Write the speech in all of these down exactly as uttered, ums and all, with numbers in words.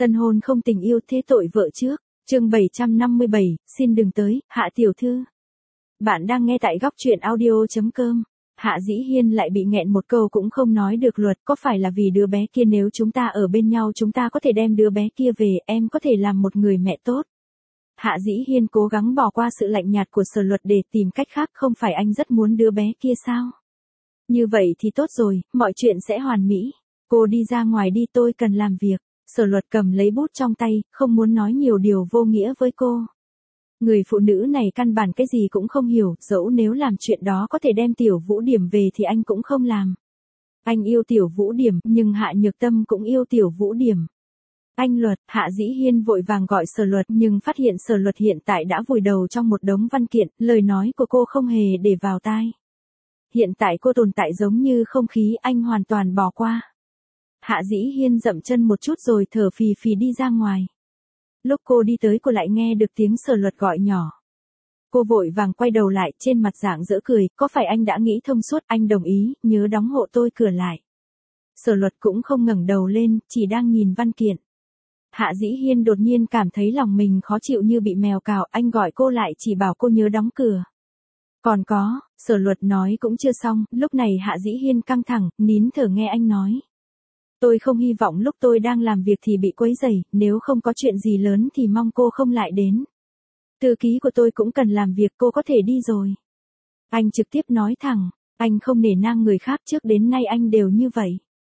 Tân hôn không tình yêu thế tội vợ trước. Chương bảy trăm năm mươi bảy, xin đừng tới, Hạ tiểu thư. Bạn đang nghe tại góc truyện audio chấm com. Hạ Dĩ Hiên lại bị nghẹn một câu cũng không nói được luật, có phải là vì đứa bé kia, nếu chúng ta ở bên nhau chúng ta có thể đem đứa bé kia về, em có thể làm một người mẹ tốt. Hạ Dĩ Hiên cố gắng bỏ qua sự lạnh nhạt của Sở Luật để tìm cách khác, không phải anh rất muốn đứa bé kia sao? Như vậy thì tốt rồi, mọi chuyện sẽ hoàn mỹ. Cô đi ra ngoài đi, tôi cần làm việc. Sở Luật cầm lấy bút trong tay, không muốn nói nhiều điều vô nghĩa với cô. Người phụ nữ này căn bản cái gì cũng không hiểu, dẫu nếu làm chuyện đó có thể đem Tiểu Vũ Điểm về thì anh cũng không làm. Anh yêu Tiểu Vũ Điểm, nhưng Hạ Nhược Tâm cũng yêu Tiểu Vũ Điểm. Anh Luật, Hạ Dĩ Hiên vội vàng gọi Sở Luật nhưng phát hiện Sở Luật hiện tại đã vùi đầu trong một đống văn kiện, lời nói của cô không hề để vào tai. Hiện tại cô tồn tại giống như không khí, anh hoàn toàn bỏ qua. Hạ Dĩ Hiên dậm chân một chút rồi thở phì phì đi ra ngoài. Lúc cô đi tới cô lại nghe được tiếng Sở Luật gọi nhỏ. Cô vội vàng quay đầu lại, trên mặt rạng rỡ cười, có phải anh đã nghĩ thông suốt, anh đồng ý, nhớ đóng hộ tôi cửa lại. Sở Luật cũng không ngẩng đầu lên, chỉ đang nhìn văn kiện. Hạ Dĩ Hiên đột nhiên cảm thấy lòng mình khó chịu như bị mèo cào, anh gọi cô lại chỉ bảo cô nhớ đóng cửa. Còn có, Sở Luật nói cũng chưa xong, lúc này Hạ Dĩ Hiên căng thẳng, nín thở nghe anh nói. Tôi không hy vọng lúc tôi đang làm việc thì bị quấy rầy, nếu không có chuyện gì lớn thì mong cô không lại đến. Thư ký của tôi cũng cần làm việc, cô có thể đi rồi. Anh trực tiếp nói thẳng, anh không nể nang người khác, trước đến nay anh đều như vậy.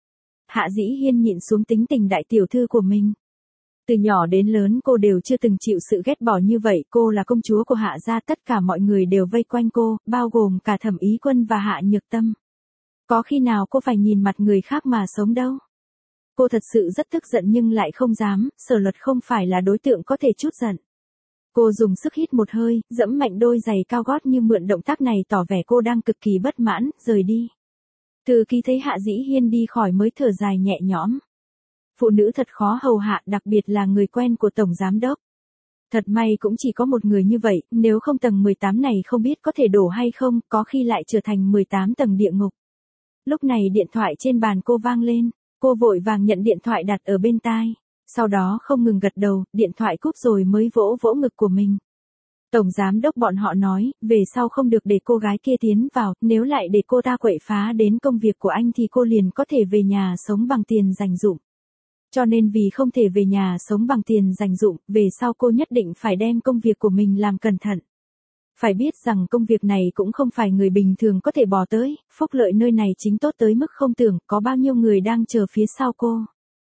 Hạ Dĩ Hiên nhịn xuống tính tình đại tiểu thư của mình. Từ nhỏ đến lớn cô đều chưa từng chịu sự ghét bỏ như vậy, cô là công chúa của Hạ gia, tất cả mọi người đều vây quanh cô, bao gồm cả Thẩm Ý Quân và Hạ Nhược Tâm. Có khi nào cô phải nhìn mặt người khác mà sống đâu. Cô thật sự rất tức giận nhưng lại không dám, Sở Luật không phải là đối tượng có thể chút giận. Cô dùng sức hít một hơi, dẫm mạnh đôi giày cao gót như mượn động tác này tỏ vẻ cô đang cực kỳ bất mãn, rời đi. Thư ký thấy Hạ Dĩ Hiên đi khỏi mới thở dài nhẹ nhõm. Phụ nữ thật khó hầu hạ, đặc biệt là người quen của Tổng Giám Đốc. Thật may cũng chỉ có một người như vậy, nếu không tầng mười tám này không biết có thể đổ hay không, có khi lại trở thành mười tám tầng địa ngục. Lúc này điện thoại trên bàn cô vang lên. Cô vội vàng nhận điện thoại đặt ở bên tai. Sau đó không ngừng gật đầu, điện thoại cúp rồi mới vỗ vỗ ngực của mình. Tổng Giám Đốc bọn họ nói, về sau không được để cô gái kia tiến vào, nếu lại để cô ta quậy phá đến công việc của anh thì cô liền có thể về nhà sống bằng tiền dành dụm. Cho nên vì không thể về nhà sống bằng tiền dành dụm, về sau cô nhất định phải đem công việc của mình làm cẩn thận. Phải biết rằng công việc này cũng không phải người bình thường có thể bỏ tới, phúc lợi nơi này chính tốt tới mức không tưởng, có bao nhiêu người đang chờ phía sau cô.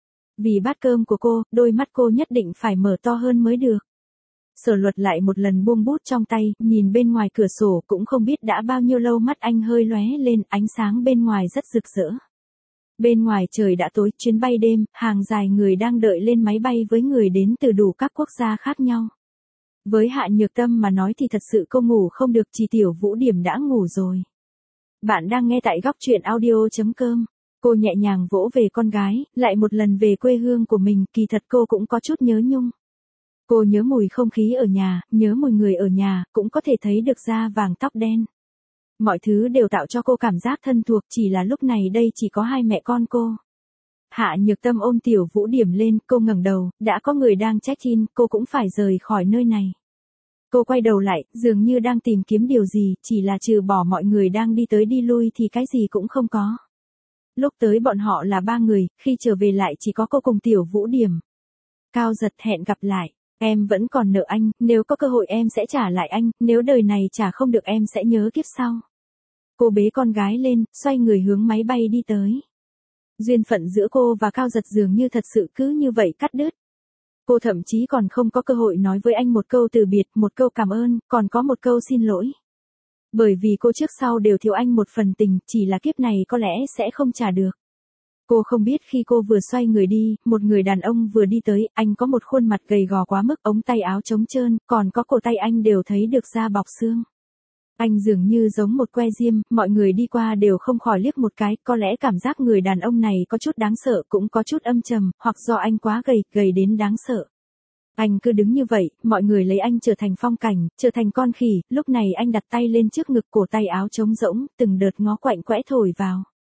Vì bát cơm của cô, đôi mắt cô nhất định phải mở to hơn mới được. Sở Luật lại một lần buông bút trong tay, nhìn bên ngoài cửa sổ cũng không biết đã bao nhiêu lâu, mắt anh hơi lóe lên, ánh sáng bên ngoài rất rực rỡ. Bên ngoài trời đã tối, chuyến bay đêm, hàng dài người đang đợi lên máy bay với người đến từ đủ các quốc gia khác nhau. Với Hạ Nhược Tâm mà nói thì thật sự cô ngủ không được, chỉ Tiểu Vũ Điểm đã ngủ rồi. Bạn đang nghe tại góc truyện audio chấm com. Cô nhẹ nhàng vỗ về con gái, lại một lần về quê hương của mình, kỳ thật cô cũng có chút nhớ nhung. Cô nhớ mùi không khí ở nhà, nhớ mùi người ở nhà, cũng có thể thấy được da vàng tóc đen. Mọi thứ đều tạo cho cô cảm giác thân thuộc, chỉ là lúc này đây chỉ có hai mẹ con cô. Hạ Nhược Tâm ôm Tiểu Vũ Điểm lên, cô ngẩng đầu, đã có người đang check-in, cô cũng phải rời khỏi nơi này. Cô quay đầu lại, dường như đang tìm kiếm điều gì, chỉ là trừ bỏ mọi người đang đi tới đi lui thì cái gì cũng không có. Lúc tới bọn họ là ba người, khi trở về lại chỉ có cô cùng Tiểu Vũ Điểm. Cao Giật, hẹn gặp lại, em vẫn còn nợ anh, nếu có cơ hội em sẽ trả lại anh, nếu đời này trả không được em sẽ nhớ kiếp sau. Cô bế con gái lên, xoay người hướng máy bay đi tới. Duyên phận giữa cô và Cao Giật dường như thật sự cứ như vậy cắt đứt. Cô thậm chí còn không có cơ hội nói với anh một câu từ biệt, một câu cảm ơn, còn có một câu xin lỗi. Bởi vì cô trước sau đều thiếu anh một phần tình, chỉ là kiếp này có lẽ sẽ không trả được. Cô không biết khi cô vừa xoay người đi, một người đàn ông vừa đi tới, anh có một khuôn mặt gầy gò quá mức, ống tay áo trống trơn, còn có cổ tay anh đều thấy được da bọc xương. Anh dường như giống một que diêm, mọi người đi qua đều không khỏi liếc một cái, có lẽ cảm giác người đàn ông này có chút đáng sợ, cũng có chút âm trầm, hoặc do anh quá gầy, gầy đến đáng sợ. Anh cứ đứng như vậy, mọi người lấy anh trở thành phong cảnh, trở thành con khỉ, lúc này anh đặt tay lên trước ngực, cổ tay áo trống rỗng, từng đợt ngó quạnh quẽ thổi vào.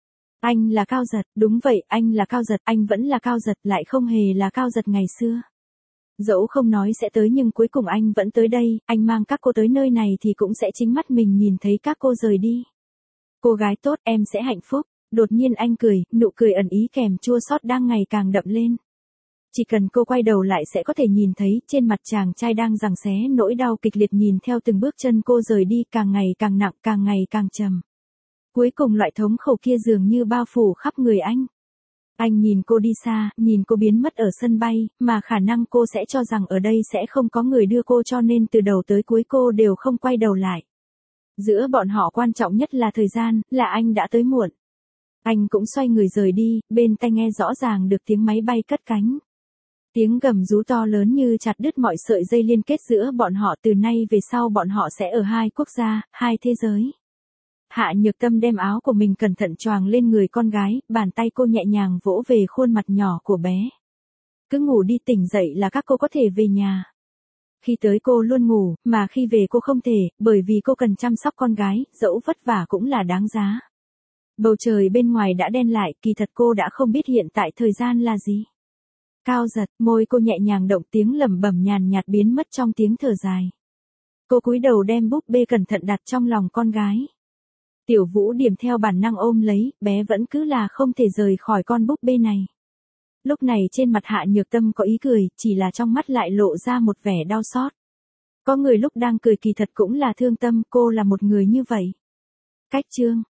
Anh là Cao Giật, đúng vậy, anh là Cao Giật, anh vẫn là Cao Giật, lại không hề là Cao Giật ngày xưa. Dẫu không nói sẽ tới nhưng cuối cùng anh vẫn tới đây, anh mang các cô tới nơi này thì cũng sẽ chính mắt mình nhìn thấy các cô rời đi. Cô gái tốt, em sẽ hạnh phúc. Đột nhiên anh cười, nụ cười ẩn ý kèm chua xót đang ngày càng đậm lên. Chỉ cần cô quay đầu lại sẽ có thể nhìn thấy trên mặt chàng trai đang giằng xé nỗi đau kịch liệt nhìn theo từng bước chân cô rời đi càng ngày càng nặng càng ngày càng trầm. Cuối cùng loại thống khổ kia dường như bao phủ khắp người anh. Anh nhìn cô đi xa, nhìn cô biến mất ở sân bay, mà khả năng cô sẽ cho rằng ở đây sẽ không có người đưa cô cho nên từ đầu tới cuối cô đều không quay đầu lại. Giữa bọn họ quan trọng nhất là thời gian, là anh đã tới muộn. Anh cũng xoay người rời đi, bên tai nghe rõ ràng được tiếng máy bay cất cánh. Tiếng gầm rú to lớn như chặt đứt mọi sợi dây liên kết giữa bọn họ, từ nay về sau bọn họ sẽ ở hai quốc gia, hai thế giới. Hạ Nhược Tâm đem áo của mình cẩn thận choàng lên người con gái, bàn tay cô nhẹ nhàng vỗ về khuôn mặt nhỏ của bé. Cứ ngủ đi, tỉnh dậy là các cô có thể về nhà. Khi tới cô luôn ngủ, mà khi về cô không thể, bởi vì cô cần chăm sóc con gái, dẫu vất vả cũng là đáng giá. Bầu trời bên ngoài đã đen lại, kỳ thật cô đã không biết hiện tại thời gian là gì. Cao Giật, môi cô nhẹ nhàng động, tiếng lẩm bẩm nhàn nhạt biến mất trong tiếng thở dài. Cô cúi đầu đem búp bê cẩn thận đặt trong lòng con gái. Tiểu Vũ Điểm theo bản năng ôm lấy, bé vẫn cứ là không thể rời khỏi con búp bê này. Lúc này trên mặt Hạ Nhược Tâm có ý cười, chỉ là trong mắt lại lộ ra một vẻ đau xót. Có người lúc đang cười kỳ thật cũng là thương tâm, cô là một người như vậy. Cách chương